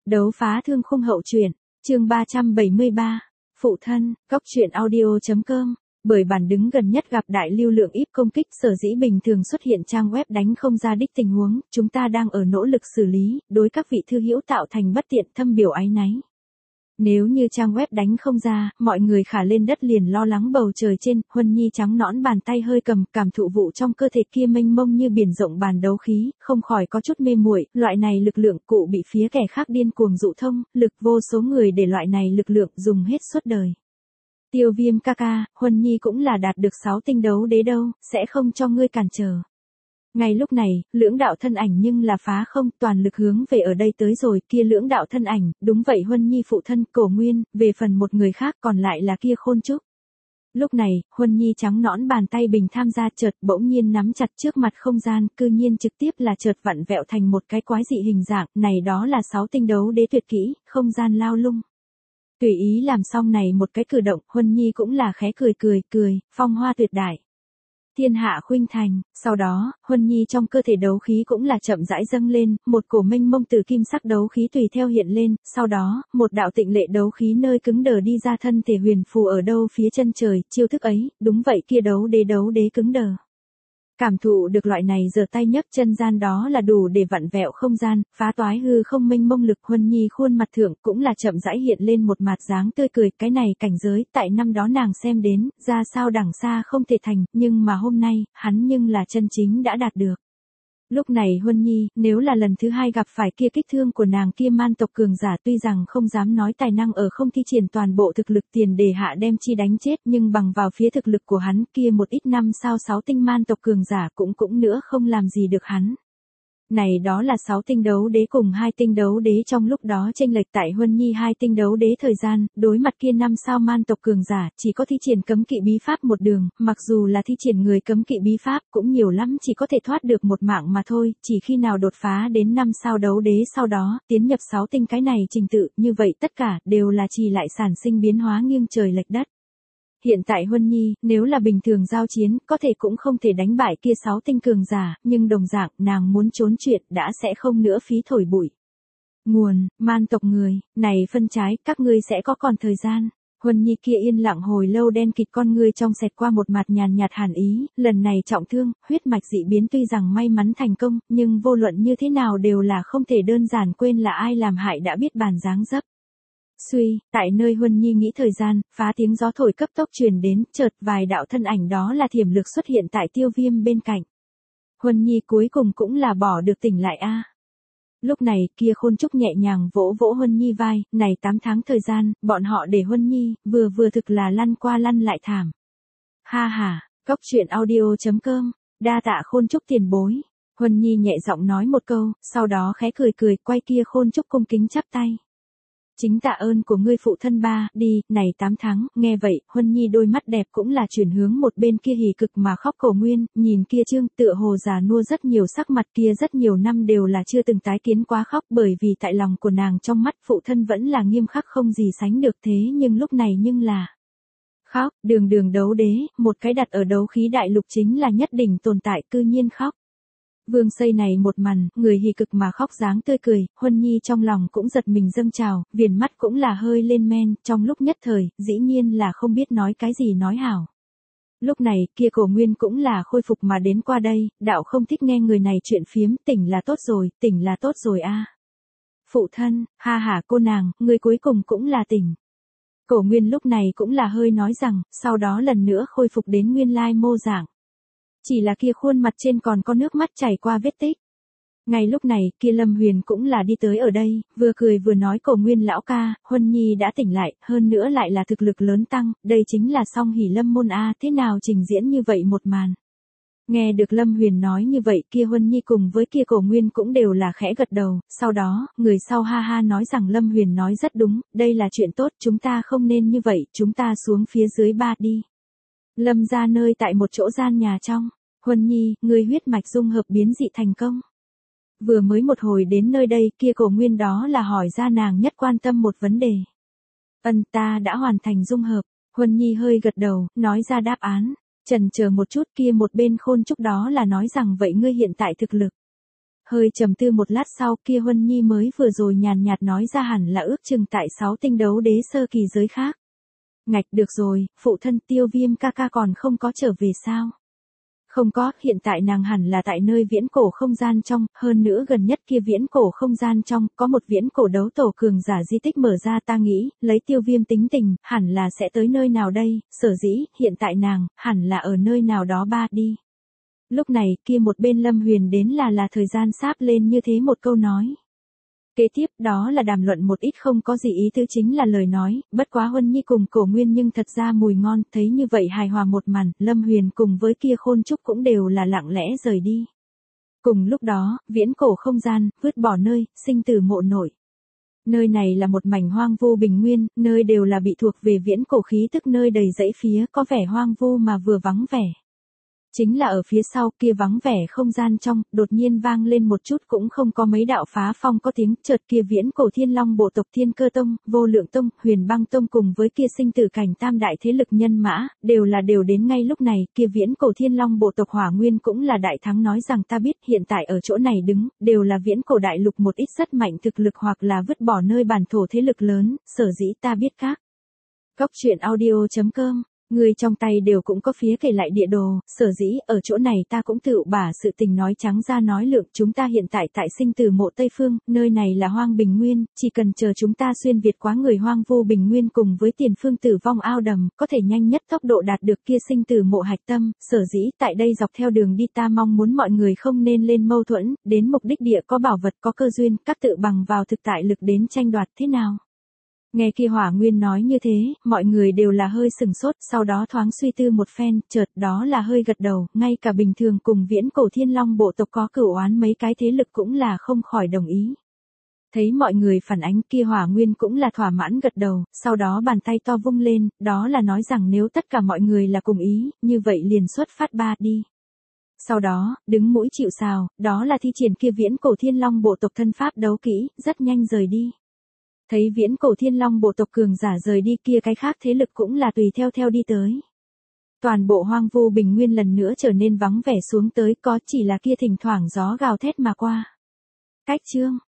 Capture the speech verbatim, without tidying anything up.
Đấu phá thương khung hậu truyện, chương ba trăm bảy mươi ba, phụ thân, góc truyện audio chấm com. Bởi bản đứng gần nhất gặp đại lưu lượng íp công kích sở dĩ bình thường xuất hiện trang web đánh không ra đích tình huống, chúng ta đang ở nỗ lực xử lý, đối các vị thư hữu tạo thành bất tiện thâm biểu áy náy. Nếu như trang web đánh không ra, mọi người khả lên đất liền lo lắng bầu trời trên, Huân Nhi trắng nõn bàn tay hơi cầm, cảm thụ vụ trong cơ thể kia mênh mông như biển rộng bàn đấu khí, không khỏi có chút mê muội, loại này lực lượng cụ bị phía kẻ khác điên cuồng dụ thông, lực vô số người để loại này lực lượng dùng hết suốt đời. Tiêu Viêm ca ca, Huân Nhi cũng là đạt được sáu tinh đấu đế đâu, sẽ không cho ngươi cản trở. Ngay lúc này, lưỡng đạo thân ảnh nhưng là phá không, toàn lực hướng về ở đây tới rồi, kia lưỡng đạo thân ảnh, đúng vậy Huân Nhi phụ thân, Cổ Nguyên, về phần một người khác còn lại là kia Khôn Trúc. Lúc này, Huân Nhi trắng nõn bàn tay bình tham gia chợt bỗng nhiên nắm chặt trước mặt không gian, cư nhiên trực tiếp là chợt vặn vẹo thành một cái quái dị hình dạng, này đó là sáu tinh đấu đế tuyệt kỹ, không gian lao lung. Tùy ý làm xong này một cái cử động, Huân Nhi cũng là khẽ cười cười, cười, phong hoa tuyệt đại. Thiên hạ khuynh thành, sau đó, Huân Nhi trong cơ thể đấu khí cũng là chậm rãi dâng lên, một cổ mênh mông từ kim sắc đấu khí tùy theo hiện lên, sau đó, một đạo tịnh lệ đấu khí nơi cứng đờ đi ra thân thể huyền phù ở đâu phía chân trời, chiêu thức ấy, đúng vậy kia đấu đế đấu đế cứng đờ. Cảm thụ được loại này giơ tay nhấc chân gian đó là đủ để vặn vẹo không gian, phá toái hư không mênh mông lực. Huân Nhi khuôn mặt thượng cũng là chậm rãi hiện lên một mặt dáng tươi cười, cái này cảnh giới tại năm đó nàng xem đến, ra sao đằng xa không thể thành, nhưng mà hôm nay, hắn nhưng là chân chính đã đạt được. Lúc này Huân Nhi, nếu là lần thứ hai gặp phải kia kích thương của nàng kia man tộc cường giả tuy rằng không dám nói tài năng ở không thi triển toàn bộ thực lực tiền đề hạ đem chi đánh chết nhưng bằng vào phía thực lực của hắn kia một ít năm sao sáu tinh man tộc cường giả cũng cũng nữa không làm gì được hắn. Này đó là sáu tinh đấu đế cùng hai tinh đấu đế trong lúc đó chênh lệch tại Huân Nhi hai tinh đấu đế thời gian, đối mặt kia năm sao man tộc cường giả, chỉ có thi triển cấm kỵ bí pháp một đường, mặc dù là thi triển người cấm kỵ bí pháp cũng nhiều lắm chỉ có thể thoát được một mạng mà thôi, chỉ khi nào đột phá đến năm sao đấu đế sau đó, tiến nhập sáu tinh cái này trình tự, như vậy tất cả đều là chỉ lại sản sinh biến hóa nghiêng trời lệch đất. Hiện tại Huân Nhi, nếu là bình thường giao chiến, có thể cũng không thể đánh bại kia sáu tinh cường giả, nhưng đồng dạng, nàng muốn trốn chuyện, đã sẽ không nữa phí thổi bụi. Nguồn, man tộc người, này phân trái, các ngươi sẽ có còn thời gian. Huân Nhi kia yên lặng hồi lâu đen kịt con ngươi trong xẹt qua một mặt nhàn nhạt hàn ý, lần này trọng thương, huyết mạch dị biến tuy rằng may mắn thành công, nhưng vô luận như thế nào đều là không thể đơn giản quên là ai làm hại đã biết bàn dáng dấp. Suy, tại nơi Huân Nhi nghĩ thời gian, phá tiếng gió thổi cấp tốc truyền đến, chợt vài đạo thân ảnh đó là thiểm lược xuất hiện tại Tiêu Viêm bên cạnh. Huân Nhi cuối cùng cũng là bỏ được tỉnh lại a. Lúc này, kia Khôn Trúc nhẹ nhàng vỗ vỗ Huân Nhi vai, này tám tháng thời gian, bọn họ để Huân Nhi, vừa vừa thực là lăn qua lăn lại thảm. Ha ha, góc truyện audio chấm com, đa tạ Khôn Trúc tiền bối. Huân Nhi nhẹ giọng nói một câu, sau đó khẽ cười cười, quay kia Khôn Trúc cung kính chắp tay. Chính tạ ơn của ngươi phụ thân ba, đi, này tám tháng, nghe vậy, Huân Nhi đôi mắt đẹp cũng là chuyển hướng một bên kia hỉ cực mà khóc Cổ Nguyên, nhìn kia Trương, tựa hồ già nua rất nhiều sắc mặt kia rất nhiều năm đều là chưa từng tái kiến quá khóc bởi vì tại lòng của nàng trong mắt phụ thân vẫn là nghiêm khắc không gì sánh được thế nhưng lúc này nhưng là khóc, đường đường đấu đế, một cái đặt ở đấu khí đại lục chính là nhất đỉnh tồn tại cư nhiên khóc. Vương Xây này một màn, người hỉ cực mà khóc dáng tươi cười, Huân Nhi trong lòng cũng giật mình dâng trào, viền mắt cũng là hơi lên men, trong lúc nhất thời, dĩ nhiên là không biết nói cái gì nói hảo. Lúc này, kia Cổ Nguyên cũng là khôi phục mà đến qua đây, đạo không thích nghe người này chuyện phiếm, tỉnh là tốt rồi, tỉnh là tốt rồi a. Phụ thân, ha ha cô nàng, người cuối cùng cũng là tỉnh. Cổ Nguyên lúc này cũng là hơi nói rằng, sau đó lần nữa khôi phục đến nguyên lai mô dạng. Chỉ là kia khuôn mặt trên còn có nước mắt chảy qua vết tích. Ngay lúc này, kia Lâm Huyền cũng là đi tới ở đây, vừa cười vừa nói Cổ Nguyên lão ca, Huân Nhi đã tỉnh lại, hơn nữa lại là thực lực lớn tăng, đây chính là song hỷ lâm môn a, thế nào trình diễn như vậy một màn. Nghe được Lâm Huyền nói như vậy, kia Huân Nhi cùng với kia Cổ Nguyên cũng đều là khẽ gật đầu, sau đó, người sau ha ha nói rằng Lâm Huyền nói rất đúng, đây là chuyện tốt, chúng ta không nên như vậy, chúng ta xuống phía dưới ba đi. Lâm ra nơi tại một chỗ gian nhà trong. Huân Nhi, người huyết mạch dung hợp biến dị thành công. Vừa mới một hồi đến nơi đây kia Cổ Nguyên đó là hỏi ra nàng nhất quan tâm một vấn đề. Ân ta đã hoàn thành dung hợp. Huân Nhi hơi gật đầu, nói ra đáp án. Chần chờ một chút kia một bên Khôn Trúc đó là nói rằng vậy ngươi hiện tại thực lực. Hơi trầm tư một lát sau kia Huân Nhi mới vừa rồi nhàn nhạt nói ra hẳn là ước chừng tại sáu tinh đấu đế sơ kỳ giới khác. Ngạch được rồi, phụ thân Tiêu Viêm ca ca còn không có trở về sao? Không có, hiện tại nàng hẳn là tại nơi viễn cổ không gian trong, hơn nữa gần nhất kia viễn cổ không gian trong, có một viễn cổ đấu tổ cường giả di tích mở ra ta nghĩ, lấy Tiêu Viêm tính tình, hẳn là sẽ tới nơi nào đây, sở dĩ, hiện tại nàng, hẳn là ở nơi nào đó ba đi. Lúc này, kia một bên Lâm Huyền đến là là thời gian sáp lên như thế một câu nói. Kế tiếp đó là đàm luận một ít không có gì ý tứ chính là lời nói, bất quá Huân Nhi cùng Cổ Nguyên nhưng thật ra mùi ngon, thấy như vậy hài hòa một màn, Lâm Huyền cùng với kia Khôn Trúc cũng đều là lặng lẽ rời đi. Cùng lúc đó, viễn cổ không gian, vứt bỏ nơi, sinh tử mộ nội. Nơi này là một mảnh hoang vu bình nguyên, nơi đều là bị thuộc về viễn cổ khí tức nơi đầy dãy phía, có vẻ hoang vu mà vừa vắng vẻ. Chính là ở phía sau kia vắng vẻ không gian trong, đột nhiên vang lên một chút cũng không có mấy đạo phá phong có tiếng, chợt kia viễn cổ thiên long bộ tộc Thiên Cơ Tông, Vô Lượng Tông, Huyền Băng Tông cùng với kia sinh tử cảnh tam đại thế lực nhân mã, đều là đều đến ngay lúc này, kia viễn cổ thiên long bộ tộc Hỏa Nguyên cũng là đại thắng nói rằng ta biết hiện tại ở chỗ này đứng, đều là viễn cổ đại lục một ít rất mạnh thực lực hoặc là vứt bỏ nơi bản thổ thế lực lớn, sở dĩ ta biết các. Góc truyện audio chấm com Người trong tay đều cũng có phía kể lại địa đồ, sở dĩ ở chỗ này ta cũng tự bả sự tình nói trắng ra nói lượng chúng ta hiện tại tại sinh tử mộ Tây Phương, nơi này là hoang bình nguyên, chỉ cần chờ chúng ta xuyên việt quá người hoang vô bình nguyên cùng với tiền phương tử vong ao đầm, có thể nhanh nhất tốc độ đạt được kia sinh tử mộ hạch tâm, sở dĩ tại đây dọc theo đường đi ta mong muốn mọi người không nên lên mâu thuẫn, đến mục đích địa có bảo vật có cơ duyên, các tự bằng vào thực tại lực đến tranh đoạt thế nào. Nghe kia Hỏa Nguyên nói như thế, mọi người đều là hơi sừng sốt, sau đó thoáng suy tư một phen, chợt đó là hơi gật đầu, ngay cả bình thường cùng viễn cổ thiên long bộ tộc có cửu oán mấy cái thế lực cũng là không khỏi đồng ý. Thấy mọi người phản ánh kia Hỏa Nguyên cũng là thỏa mãn gật đầu, sau đó bàn tay to vung lên, đó là nói rằng nếu tất cả mọi người là cùng ý, như vậy liền xuất phát ba đi. Sau đó, đứng mũi chịu sào, đó là thi triển kia viễn cổ thiên long bộ tộc thân pháp đấu kỹ, rất nhanh rời đi. Thấy viễn cổ thiên long bộ tộc cường giả rời đi kia cái khác thế lực cũng là tùy theo theo đi tới. Toàn bộ hoang vu bình nguyên lần nữa trở nên vắng vẻ xuống tới có chỉ là kia thỉnh thoảng gió gào thét mà qua. Cách chương